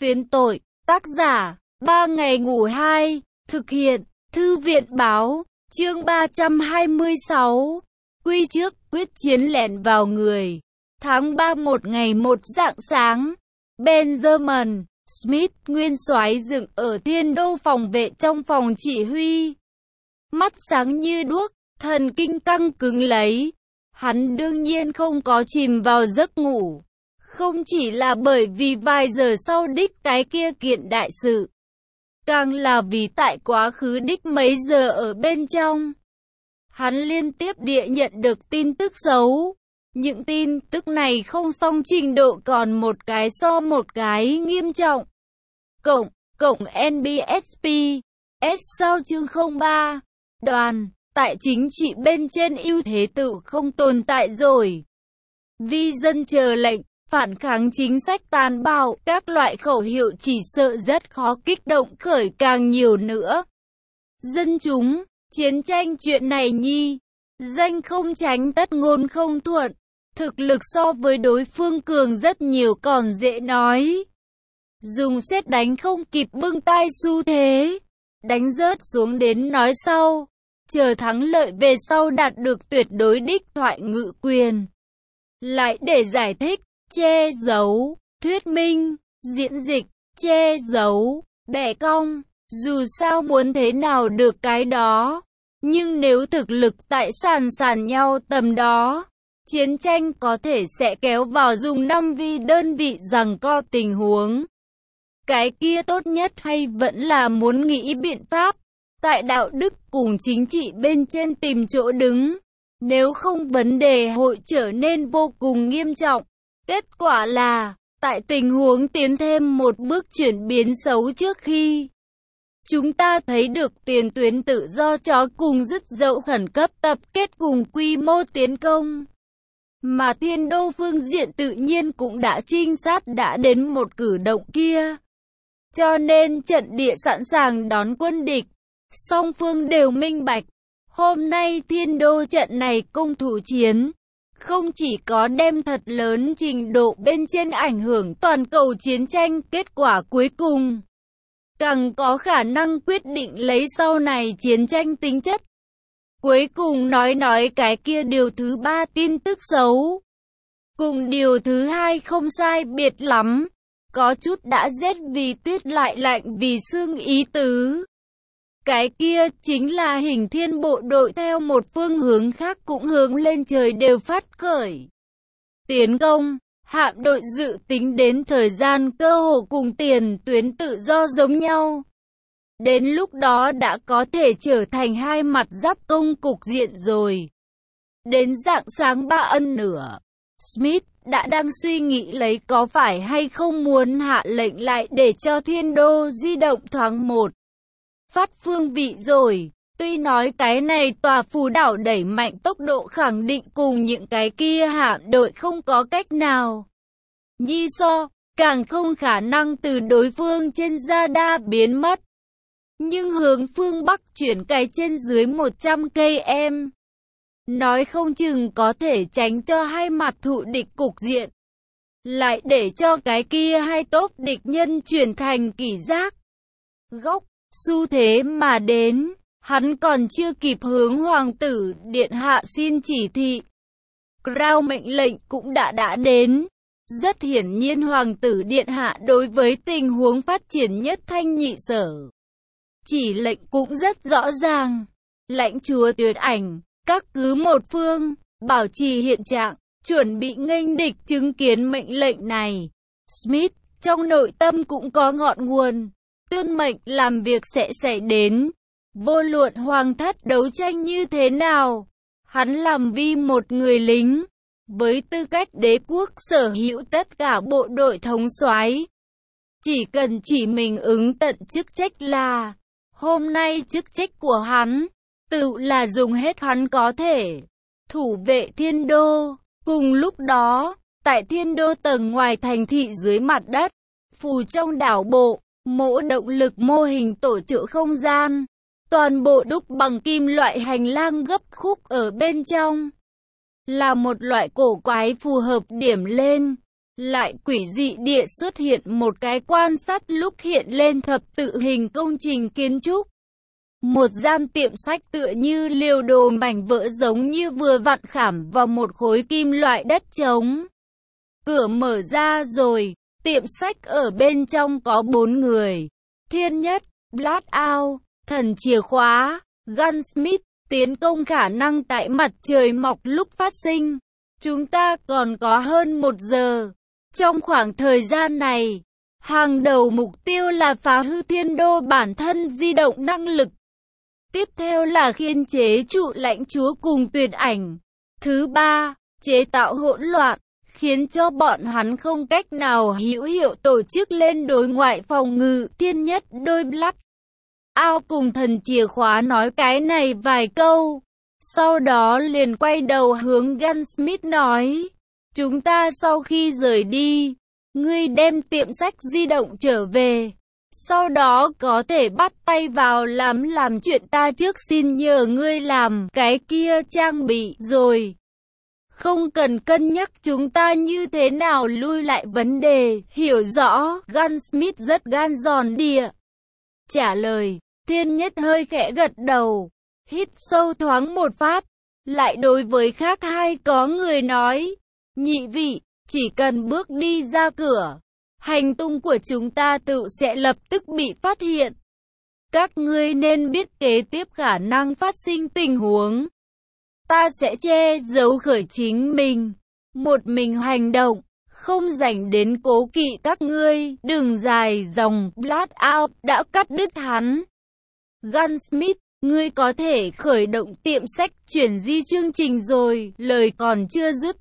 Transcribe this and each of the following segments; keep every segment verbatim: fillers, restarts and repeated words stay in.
Phiến tội, tác giả, ba ngày ngủ hai, thực hiện, Thư viện Báo, chương ba trăm hai mươi sáu, quy trước, quyết chiến lẻn vào người. Tháng ba một ngày một rạng sáng, Benjamin Smith, nguyên soái dựng ở Thiên Đô phòng vệ trong phòng chỉ huy. Mắt sáng như đuốc, thần kinh căng cứng lấy. Hắn đương nhiên không có chìm vào giấc ngủ. Không chỉ là bởi vì vài giờ sau đích cái kia kiện đại sự, càng là vì tại quá khứ đích mấy giờ ở bên trong, hắn liên tiếp địa nhận được tin tức xấu. Những tin tức này không song trình độ còn một cái so một cái nghiêm trọng. Cộng, cộng en bê ét pê, S sau chương không ba, đoàn, tại chính trị bên trên ưu thế tự không tồn tại rồi. Vi dân chờ lệnh, phản kháng chính sách tàn bạo, các loại khẩu hiệu chỉ sợ rất khó kích động khởi càng nhiều nữa. Dân chúng, chiến tranh chuyện này nhi, danh không tránh tất ngôn không thuận, thực lực so với đối phương cường rất nhiều còn dễ nói. Dùng sét đánh không kịp bưng tai xu thế, đánh rớt xuống đến nói sau, chờ thắng lợi về sau đạt được tuyệt đối đích thoại ngự quyền. Lại để giải thích, che giấu, thuyết minh, diễn dịch, che giấu, bẻ cong, dù sao muốn thế nào được cái đó. Nhưng nếu thực lực tại sàn sàn nhau tầm đó, chiến tranh có thể sẽ kéo vào dùng năm vi đơn vị giằng co tình huống. Cái kia tốt nhất hay vẫn là muốn nghĩ biện pháp, tại đạo đức cùng chính trị bên trên tìm chỗ đứng. Nếu không vấn đề hội trở nên vô cùng nghiêm trọng. Kết quả là, tại tình huống tiến thêm một bước chuyển biến xấu trước khi chúng ta thấy được tiền tuyến tự do chó cùng dứt dậu khẩn cấp tập kết cùng quy mô tiến công. Mà Thiên Đô phương diện tự nhiên cũng đã trinh sát đã đến một cử động kia. Cho nên trận địa sẵn sàng đón quân địch. Song phương đều minh bạch. Hôm nay Thiên Đô trận này công thủ chiến, không chỉ có đem thật lớn trình độ bên trên ảnh hưởng toàn cầu chiến tranh kết quả cuối cùng, càng có khả năng quyết định lấy sau này chiến tranh tính chất. Cuối cùng nói nói cái kia điều thứ ba tin tức xấu. Cùng điều thứ hai không sai biệt lắm. Có chút đã rét vì tuyết lại lạnh vì sương ý tứ. Cái kia chính là Hình Thiên bộ đội theo một phương hướng khác cũng hướng lên trời đều phát khởi tiến công. Hạm đội dự tính đến thời gian cơ hồ cùng tiền tuyến tự do giống nhau. Đến lúc đó đã có thể trở thành hai mặt giáp công cục diện rồi. Đến rạng sáng ba ân nửa, Smith đã đang suy nghĩ lấy có phải hay không muốn hạ lệnh lại để cho Thiên Đô di động thoáng một phát phương vị rồi. Tuy nói cái này tòa phù đảo đẩy mạnh tốc độ khẳng định cùng những cái kia hạm đội không có cách nào nhi so, càng không khả năng từ đối phương trên radar biến mất. Nhưng hướng phương Bắc chuyển cái trên dưới một trăm cây em, nói không chừng có thể tránh cho hai mặt thụ địch cục diện. Lại để cho cái kia hai tốp địch nhân chuyển thành kỷ giác góc, xu thế mà đến. Hắn còn chưa kịp hướng hoàng tử điện hạ xin chỉ thị, Crown mệnh lệnh cũng đã đã đến. Rất hiển nhiên hoàng tử điện hạ đối với tình huống phát triển nhất thanh nhị sở chỉ lệnh cũng rất rõ ràng. Lãnh chúa tuyệt ảnh, các cứ một phương, bảo trì hiện trạng, chuẩn bị nghênh địch. Chứng kiến mệnh lệnh này, Smith trong nội tâm cũng có ngọn nguồn, tuyên mệnh làm việc sẽ xảy đến. Vô luận hoàng thất đấu tranh như thế nào, hắn làm vi một người lính, với tư cách đế quốc sở hữu tất cả bộ đội thống soái, chỉ cần chỉ mình ứng tận chức trách là, hôm nay chức trách của hắn, tự là dùng hết hắn có thể, thủ vệ Thiên Đô. Cùng lúc đó, tại Thiên Đô tầng ngoài thành thị dưới mặt đất, phù trong đảo bộ, mỗ động lực mô hình tổ trợ không gian, toàn bộ đúc bằng kim loại hành lang gấp khúc ở bên trong. Là một loại cổ quái phù hợp điểm lên, lại quỷ dị địa xuất hiện một cái quan sát lúc hiện lên thập tự hình công trình kiến trúc. Một gian tiệm sách tựa như liều đồ mảnh vỡ giống như vừa vặn khảm vào một khối kim loại đất trống. Cửa mở ra rồi, tiệm sách ở bên trong có bốn người. Thiên Nhất, Blackout, thần chìa khóa, Gunsmith, tiến công khả năng tại mặt trời mọc lúc phát sinh. Chúng ta còn có hơn một giờ. Trong khoảng thời gian này, hàng đầu mục tiêu là phá hư thiên đô bản thân di động năng lực. Tiếp theo là khiên chế trụ lãnh chúa cùng tuyệt ảnh. Thứ ba, chế tạo hỗn loạn, khiến cho bọn hắn không cách nào hữu hiệu tổ chức lên đối ngoại phòng ngự. Thiên Nhất đôi Black Ao cùng thần chìa khóa nói cái này vài câu. Sau đó liền quay đầu hướng Gunsmith nói, chúng ta sau khi rời đi, ngươi đem tiệm sách di động trở về. Sau đó có thể bắt tay vào làm làm chuyện ta trước xin nhờ ngươi làm cái kia trang bị rồi. Không cần cân nhắc chúng ta như thế nào lui lại vấn đề, hiểu rõ. Gunsmith rất gan giòn địa trả lời. Thiên Nhất hơi khẽ gật đầu, hít sâu thoáng một phát, lại đối với khác hai có người nói, nhị vị, chỉ cần bước đi ra cửa, hành tung của chúng ta tự sẽ lập tức bị phát hiện. Các ngươi nên biết kế tiếp khả năng phát sinh tình huống. Ta sẽ che giấu khởi chính mình, một mình hành động, không dành đến cố kỵ các ngươi. Đừng dài dòng. Blackout đã cắt đứt hắn. Gunsmith, ngươi có thể khởi động tiệm sách chuyển di chương trình rồi. Lời còn chưa dứt,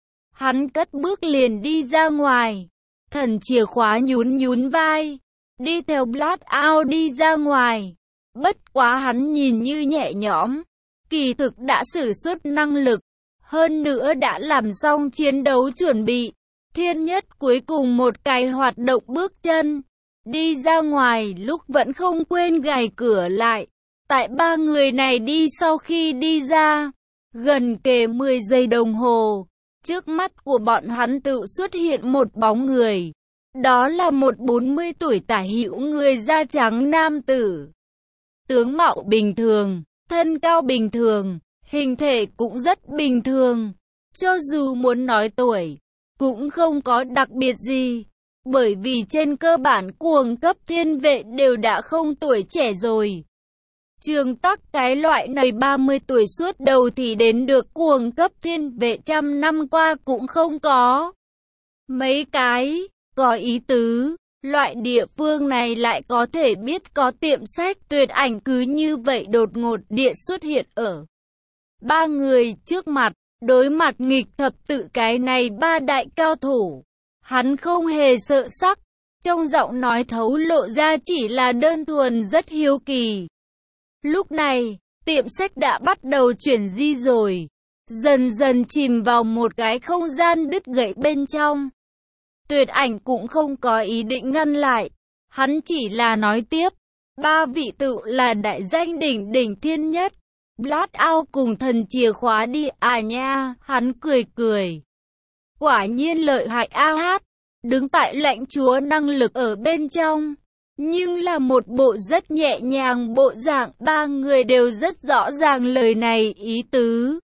hắn cất bước liền đi ra ngoài. Thần chìa khóa nhún nhún vai, đi theo Blackout đi ra ngoài. Bất quá hắn nhìn như nhẹ nhõm, kỳ thực đã sử xuất năng lực, hơn nữa đã làm xong chiến đấu chuẩn bị. Thiên Nhất cuối cùng một cái hoạt động bước chân, đi ra ngoài lúc vẫn không quên gài cửa lại. Tại ba người này đi sau khi đi ra, gần kề mười giây đồng hồ, trước mắt của bọn hắn tự xuất hiện một bóng người. Đó là một bốn mươi tuổi tả hữu người da trắng nam tử. Tướng mạo bình thường, thân cao bình thường, hình thể cũng rất bình thường. Cho dù muốn nói tuổi, cũng không có đặc biệt gì. Bởi vì trên cơ bản cuồng cấp thiên vệ đều đã không tuổi trẻ rồi. Trường Tắc cái loại này ba mươi tuổi suốt đầu thì đến được cuồng cấp thiên vệ trăm năm qua cũng không có. Mấy cái, có ý tứ, loại địa phương này lại có thể biết có tiệm sách tuyệt ảnh cứ như vậy đột ngột địa xuất hiện ở ba người trước mặt, đối mặt nghịch thập tự cái này ba đại cao thủ. Hắn không hề sợ sắc, trong giọng nói thấu lộ ra chỉ là đơn thuần rất hiếu kỳ. Lúc này, tiệm sách đã bắt đầu chuyển di rồi, dần dần chìm vào một cái không gian đứt gãy bên trong. Tuyệt ảnh cũng không có ý định ngăn lại, hắn chỉ là nói tiếp, ba vị tự là đại danh đỉnh đỉnh Thiên Nhất, Blackout cùng thần chìa khóa đi à nha. Hắn cười cười, quả nhiên lợi hại a hát, đứng tại lãnh chúa năng lực ở bên trong, nhưng là một bộ rất nhẹ nhàng bộ dạng. Ba người đều rất rõ ràng lời này ý tứ,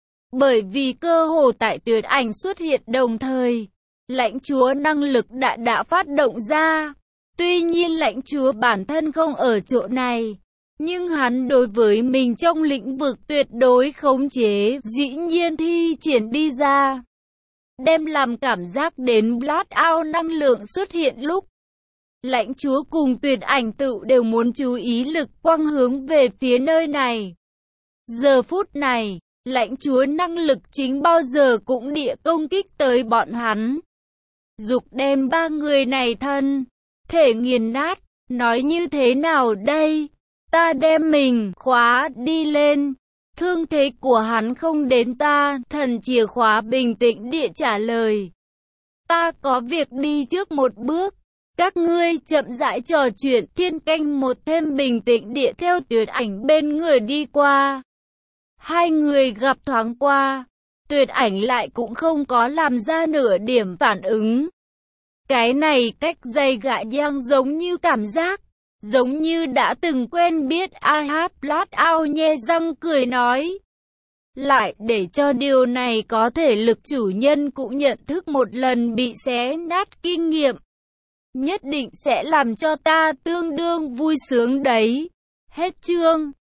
bởi vì cơ hồ tại tuyệt ảnh xuất hiện đồng thời, lãnh chúa năng lực đã đã phát động ra. Tuy nhiên lãnh chúa bản thân không ở chỗ này, nhưng hắn đối với mình trong lĩnh vực tuyệt đối khống chế dĩ nhiên thi triển đi ra, đem làm cảm giác đến Blackout năng lượng xuất hiện lúc lãnh chúa cùng tuyệt ảnh tự đều muốn chú ý lực quang hướng về phía nơi này. Giờ phút này, lãnh chúa năng lực chính bao giờ cũng địa công kích tới bọn hắn, dục đem ba người này thân thể nghiền nát. Nói như thế nào đây? Ta đem mình khóa đi lên, thương thế của hắn không đến ta. Thần chìa khóa bình tĩnh địa trả lời, ta có việc đi trước một bước, các ngươi chậm rãi trò chuyện. Thiên Canh một thêm bình tĩnh địa theo tuyệt ảnh bên người đi qua. Hai người gặp thoáng qua, Tuyệt Ảnh lại cũng không có làm ra nửa điểm phản ứng. Cái này cách dây gạ giang giống như cảm giác, giống như đã từng quen biết. I have lát ao nhe răng cười nói. Lại để cho điều này có thể lực chủ nhân cũng nhận thức một lần bị xé nát kinh nghiệm. Nhất định sẽ làm cho ta tương đương vui sướng đấy. Hết chương.